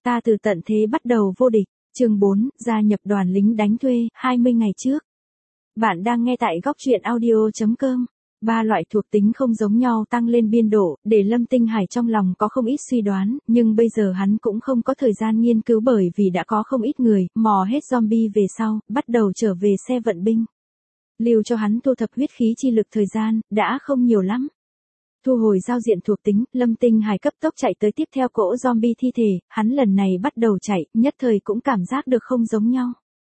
Ta từ tận thế bắt đầu vô địch. Chương 4, gia nhập đoàn lính đánh thuê, 20 ngày trước. Bạn đang nghe tại góc truyện audio.com. Ba loại thuộc tính không giống nhau tăng lên biên độ, để Lâm Tinh Hải trong lòng có không ít suy đoán, nhưng bây giờ hắn cũng không có thời gian nghiên cứu bởi vì đã có không ít người, mò hết zombie về sau, bắt đầu trở về xe vận binh. Lưu cho hắn thu thập huyết khí chi lực thời gian, đã không nhiều lắm. Thu hồi giao diện thuộc tính, Lâm Tinh Hải cấp tốc chạy tới tiếp theo cỗ zombie thi thể, hắn lần này bắt đầu chạy, nhất thời cũng cảm giác được không giống nhau.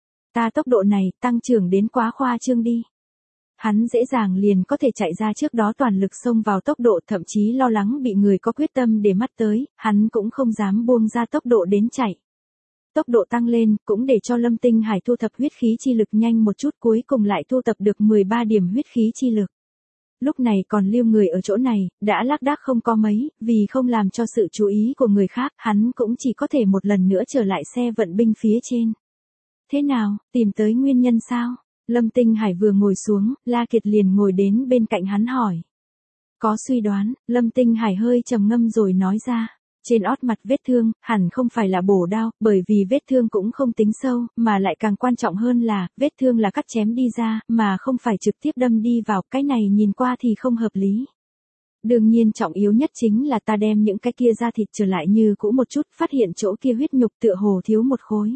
Ta tốc độ này, tăng trưởng đến quá khoa trương đi. Hắn dễ dàng liền có thể chạy ra trước đó toàn lực xông vào tốc độ, thậm chí lo lắng bị người có quyết tâm để mắt tới, hắn cũng không dám buông ra tốc độ đến chạy. Tốc độ tăng lên, cũng để cho Lâm Tinh Hải thu thập huyết khí chi lực nhanh một chút, cuối cùng lại thu thập được 13 điểm huyết khí chi lực. Lúc này còn lưu người ở chỗ này, đã lác đác không có mấy, vì không làm cho sự chú ý của người khác, hắn cũng chỉ có thể một lần nữa trở lại xe vận binh phía trên. Thế nào, tìm tới nguyên nhân sao? Lâm Tinh Hải vừa ngồi xuống, La Kiệt liền ngồi đến bên cạnh hắn hỏi. Có suy đoán, Lâm Tinh Hải hơi trầm ngâm rồi nói ra. Trên ót mặt vết thương, hẳn không phải là bổ đao, bởi vì vết thương cũng không tính sâu, mà lại càng quan trọng hơn là, vết thương là cắt chém đi ra, mà không phải trực tiếp đâm đi vào, cái này nhìn qua thì không hợp lý. Đương nhiên trọng yếu nhất chính là ta đem những cái kia da thịt trở lại như cũ một chút, phát hiện chỗ kia huyết nhục tựa hồ thiếu một khối.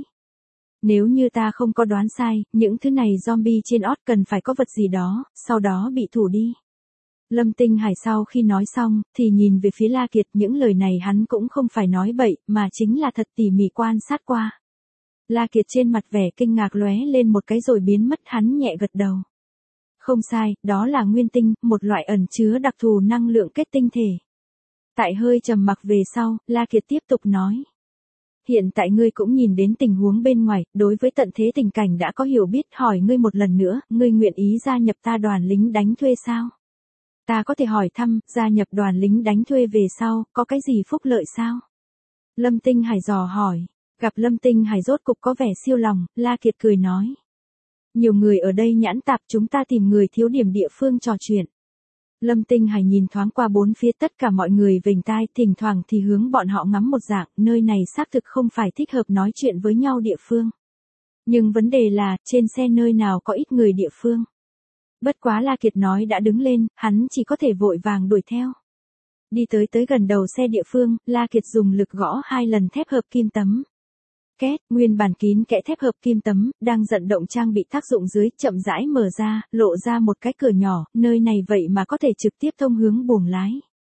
Nếu như ta không có đoán sai, những thứ này zombie trên ót cần phải có vật gì đó, sau đó bị thủ đi. Lâm Tinh Hải sau khi nói xong, thì nhìn về phía La Kiệt, những lời này hắn cũng không phải nói bậy, mà chính là thật tỉ mỉ quan sát qua. La Kiệt trên mặt vẻ kinh ngạc lóe lên một cái rồi biến mất, hắn nhẹ gật đầu. Không sai, đó là nguyên tinh, một loại ẩn chứa đặc thù năng lượng kết tinh thể. Tại hơi trầm mặc về sau, La Kiệt tiếp tục nói. Hiện tại ngươi cũng nhìn đến tình huống bên ngoài, đối với tận thế tình cảnh đã có hiểu biết, hỏi ngươi một lần nữa, ngươi nguyện ý gia nhập ta đoàn lính đánh thuê sao? Ta có thể hỏi thăm, gia nhập đoàn lính đánh thuê về sau, có cái gì phúc lợi sao? Lâm Tinh Hải dò hỏi, gặp Lâm Tinh Hải rốt cục có vẻ siêu lòng, La Kiệt cười nói. Nhiều người ở đây nhãn tạp, chúng ta tìm người thiếu điểm địa phương trò chuyện. Lâm Tinh Hải nhìn thoáng qua bốn phía, tất cả mọi người vểnh tai, thỉnh thoảng thì hướng bọn họ ngắm một dạng, nơi này xác thực không phải thích hợp nói chuyện với nhau địa phương. Nhưng vấn đề là, trên xe nơi nào có ít người địa phương. Bất quá La Kiệt nói đã đứng lên, hắn chỉ có thể vội vàng đuổi theo. Đi tới gần đầu xe địa phương, La Kiệt dùng lực gõ 2 lần thép hợp kim tấm. Két, nguyên bản kín kẽ thép hợp kim tấm, đang vận động trang bị tác dụng dưới, chậm rãi mở ra, lộ ra một cái cửa nhỏ, nơi này vậy mà có thể trực tiếp thông hướng buồng lái.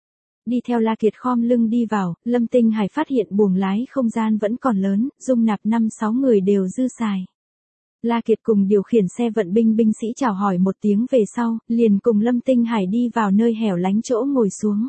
Đi theo La Kiệt khom lưng đi vào, Lâm Tinh Hải phát hiện buồng lái không gian vẫn còn lớn, dung nạp 5-6 người đều dư xài. La Kiệt cùng điều khiển xe vận binh binh sĩ chào hỏi một tiếng về sau, liền cùng Lâm Tinh Hải đi vào nơi hẻo lánh chỗ ngồi xuống.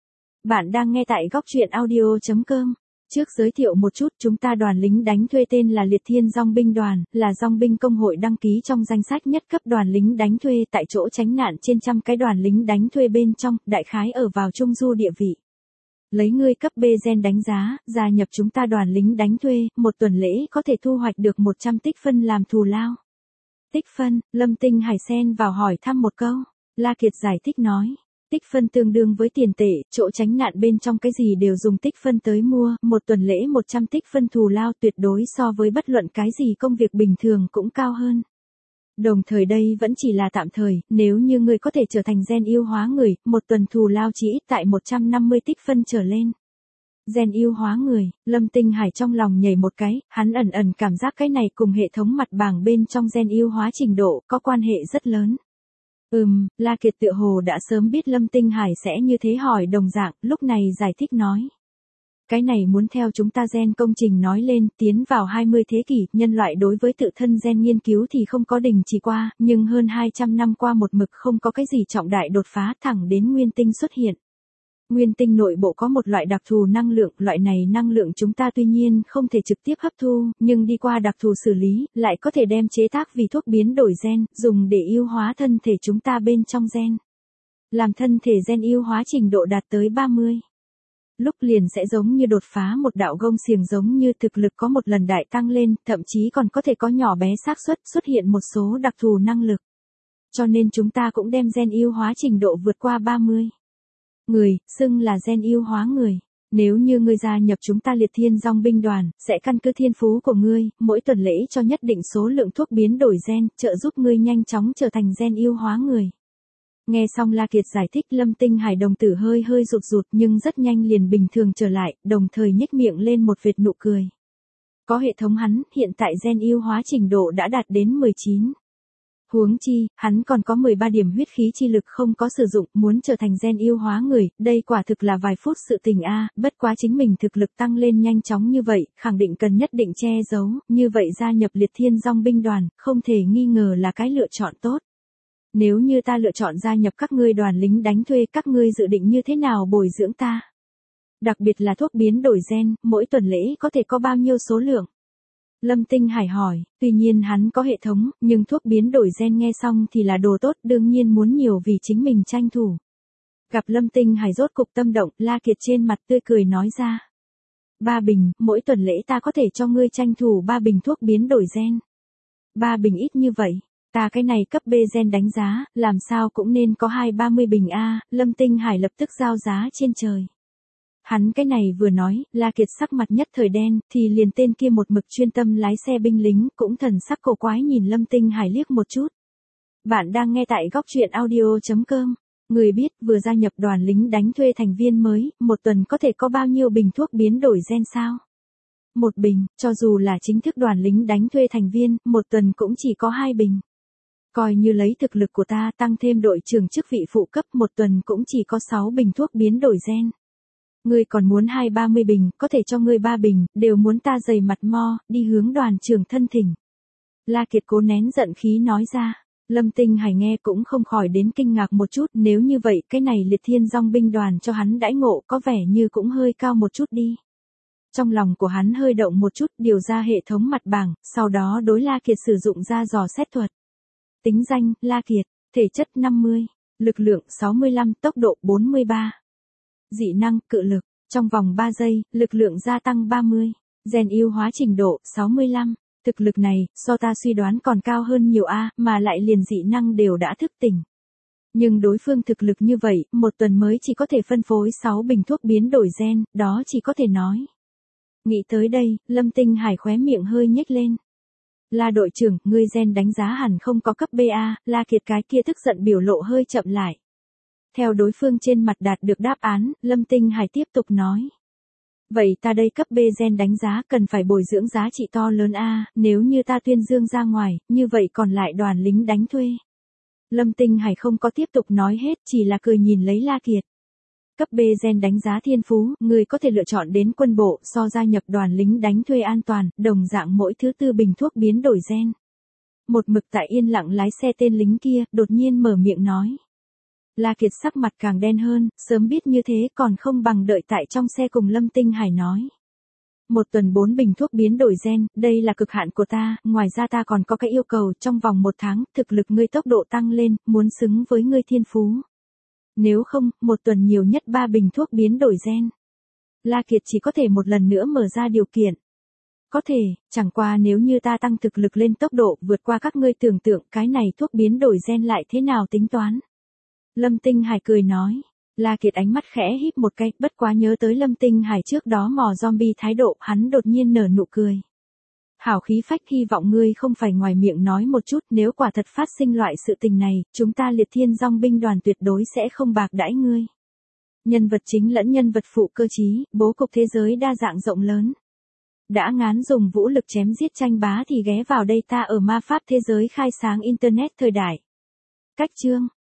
Bạn đang nghe tại góc truyện audio.com. Trước giới thiệu một chút, chúng ta đoàn lính đánh thuê tên là Liệt Thiên Dong binh đoàn, là dong binh công hội đăng ký trong danh sách nhất cấp đoàn lính đánh thuê tại chỗ tránh nạn trên trăm cái đoàn lính đánh thuê bên trong, đại khái ở vào trung du địa vị. Lấy ngươi cấp B gen đánh giá, gia nhập chúng ta đoàn lính đánh thuê, một tuần lễ có thể thu hoạch được 100 tích phân làm thù lao. Tích phân, Lâm Tinh Hải xen vào hỏi thăm một câu. La Kiệt giải thích nói. Tích phân tương đương với tiền tệ, chỗ tránh nạn bên trong cái gì đều dùng tích phân tới mua, một tuần lễ 100 tích phân thù lao tuyệt đối so với bất luận cái gì công việc bình thường cũng cao hơn. Đồng thời đây vẫn chỉ là tạm thời, nếu như người có thể trở thành gen yêu hóa người, một tuần thù lao chỉ ít tại 150 tích phân trở lên. Gen yêu hóa người, Lâm Tinh Hải trong lòng nhảy một cái, hắn ẩn cảm giác cái này cùng hệ thống mặt bảng bên trong gen yêu hóa trình độ có quan hệ rất lớn. La Kiệt tựa hồ đã sớm biết Lâm Tinh Hải sẽ như thế hỏi đồng dạng, lúc này giải thích nói. Cái này muốn theo chúng ta gen công trình nói lên, tiến vào 20 thế kỷ, nhân loại đối với tự thân gen nghiên cứu thì không có đình chỉ qua, nhưng hơn 200 năm qua một mực không có cái gì trọng đại đột phá, thẳng đến nguyên tinh xuất hiện. Nguyên tinh nội bộ có một loại đặc thù năng lượng, loại này năng lượng chúng ta tuy nhiên không thể trực tiếp hấp thu, nhưng đi qua đặc thù xử lý, lại có thể đem chế tác vì thuốc biến đổi gen, dùng để yêu hóa thân thể chúng ta bên trong gen. Làm thân thể gen yêu hóa trình độ đạt tới 30. Lúc liền sẽ giống như đột phá một đạo gông xiềng, giống như thực lực có một lần đại tăng lên, thậm chí còn có thể có nhỏ bé xác suất xuất hiện một số đặc thù năng lực. Cho nên chúng ta cũng đem gen yêu hóa trình độ vượt qua 30. Người, xưng là gen yêu hóa người. Nếu như ngươi gia nhập chúng ta Liệt Thiên Dong binh đoàn, sẽ căn cứ thiên phú của ngươi, mỗi tuần lễ cho nhất định số lượng thuốc biến đổi gen, trợ giúp ngươi nhanh chóng trở thành gen yêu hóa người. Nghe xong La Kiệt giải thích, Lâm Tinh Hải đồng tử hơi rụt rụt nhưng rất nhanh liền bình thường trở lại, đồng thời nhếch miệng lên một vệt nụ cười. Có hệ thống hắn, hiện tại gen yêu hóa trình độ đã đạt đến 19. Huống chi, hắn còn có 13 điểm huyết khí chi lực không có sử dụng, muốn trở thành gen yêu hóa người, đây quả thực là vài phút sự tình a, bất quá chính mình thực lực tăng lên nhanh chóng như vậy, khẳng định cần nhất định che giấu, như vậy gia nhập Liệt Thiên Dong binh đoàn, không thể nghi ngờ là cái lựa chọn tốt. Nếu như ta lựa chọn gia nhập các ngươi đoàn lính đánh thuê, các ngươi dự định như thế nào bồi dưỡng ta? Đặc biệt là thuốc biến đổi gen, mỗi tuần lễ có thể có bao nhiêu số lượng? Lâm Tinh Hải hỏi, tuy nhiên hắn có hệ thống, nhưng thuốc biến đổi gen nghe xong thì là đồ tốt, đương nhiên muốn nhiều vì chính mình tranh thủ. Gặp Lâm Tinh Hải rốt cục tâm động, La Kiệt trên mặt tươi cười nói ra. 3 bình, mỗi tuần lễ ta có thể cho ngươi tranh thủ 3 bình thuốc biến đổi gen. 3 bình ít như vậy, ta cái này cấp B gen đánh giá, làm sao cũng nên có 20-30 bình a, Lâm Tinh Hải lập tức giao giá trên trời. Hắn cái này vừa nói, La Kiệt sắc mặt nhất thời đen, thì liền tên kia một mực chuyên tâm lái xe binh lính, cũng thần sắc cổ quái nhìn Lâm Tinh Hải liếc một chút. Bạn đang nghe tại góc truyện audio.com. Người biết vừa gia nhập đoàn lính đánh thuê thành viên mới, một tuần có thể có bao nhiêu bình thuốc biến đổi gen sao? Một bình, cho dù là chính thức đoàn lính đánh thuê thành viên, một tuần cũng chỉ có 2 bình. Coi như lấy thực lực của ta tăng thêm đội trưởng chức vị phụ cấp, một tuần cũng chỉ có 6 bình thuốc biến đổi gen. Ngươi còn muốn 20-30 bình, có thể cho ngươi 3 bình, đều muốn ta dày mặt mo, đi hướng đoàn trưởng thân thỉnh. La Kiệt cố nén giận khí nói ra. Lâm Tinh Hải nghe cũng không khỏi đến kinh ngạc một chút, nếu như vậy, cái này Liệt Thiên Dong binh đoàn cho hắn đãi ngộ có vẻ như cũng hơi cao một chút đi. Trong lòng của hắn hơi động một chút, điều ra hệ thống mặt bảng, sau đó đối La Kiệt sử dụng ra dò xét thuật. Tính danh, La Kiệt, thể chất 50, lực lượng 65, tốc độ 43. Dị năng, cự lực, trong vòng 3 giây, lực lượng gia tăng 30, gen yêu hóa trình độ 65, thực lực này, so ta suy đoán còn cao hơn nhiều a, mà lại liền dị năng đều đã thức tỉnh. Nhưng đối phương thực lực như vậy, một tuần mới chỉ có thể phân phối 6 bình thuốc biến đổi gen, đó chỉ có thể nói. Nghĩ tới đây, Lâm Tinh Hải khóe miệng hơi nhếch lên. La đội trưởng, ngươi gen đánh giá hẳn không có cấp BA, La Kiệt cái kia tức giận biểu lộ hơi chậm lại. Theo đối phương trên mặt đạt được đáp án, Lâm Tinh Hải tiếp tục nói. Vậy ta đây cấp B gen đánh giá cần phải bồi dưỡng giá trị to lớn a, nếu như ta tuyên dương ra ngoài, như vậy còn lại đoàn lính đánh thuê. Lâm Tinh Hải không có tiếp tục nói hết, chỉ là cười nhìn lấy La Kiệt. Cấp B gen đánh giá thiên phú, người có thể lựa chọn đến quân bộ, so gia nhập đoàn lính đánh thuê an toàn, đồng dạng mỗi thứ 4 bình thuốc biến đổi gen. Một mực tại yên lặng lái xe tên lính kia, đột nhiên mở miệng nói. La Kiệt sắc mặt càng đen hơn, sớm biết như thế còn không bằng đợi tại trong xe cùng Lâm Tinh Hải nói. Một tuần 4 bình thuốc biến đổi gen, đây là cực hạn của ta, ngoài ra ta còn có cái yêu cầu trong vòng 1 tháng, thực lực ngươi tốc độ tăng lên, muốn xứng với ngươi thiên phú. Nếu không, một tuần nhiều nhất 3 bình thuốc biến đổi gen. La Kiệt chỉ có thể một lần nữa mở ra điều kiện. Có thể, chẳng qua nếu như ta tăng thực lực lên tốc độ vượt qua các ngươi tưởng tượng, cái này thuốc biến đổi gen lại thế nào tính toán? Lâm Tinh Hải cười nói. La Kiệt ánh mắt khẽ híp một cái, bất quá nhớ tới Lâm Tinh Hải trước đó mò zombie thái độ, hắn đột nhiên nở nụ cười. Hảo khí phách, hy vọng ngươi không phải ngoài miệng nói một chút, nếu quả thật phát sinh loại sự tình này, chúng ta Liệt Thiên Dong binh đoàn tuyệt đối sẽ không bạc đãi ngươi. Nhân vật chính lẫn nhân vật phụ cơ trí, bố cục thế giới đa dạng rộng lớn. Đã ngán dùng vũ lực chém giết tranh bá thì ghé vào đây ta ở ma pháp thế giới khai sáng internet thời đại. Cách chương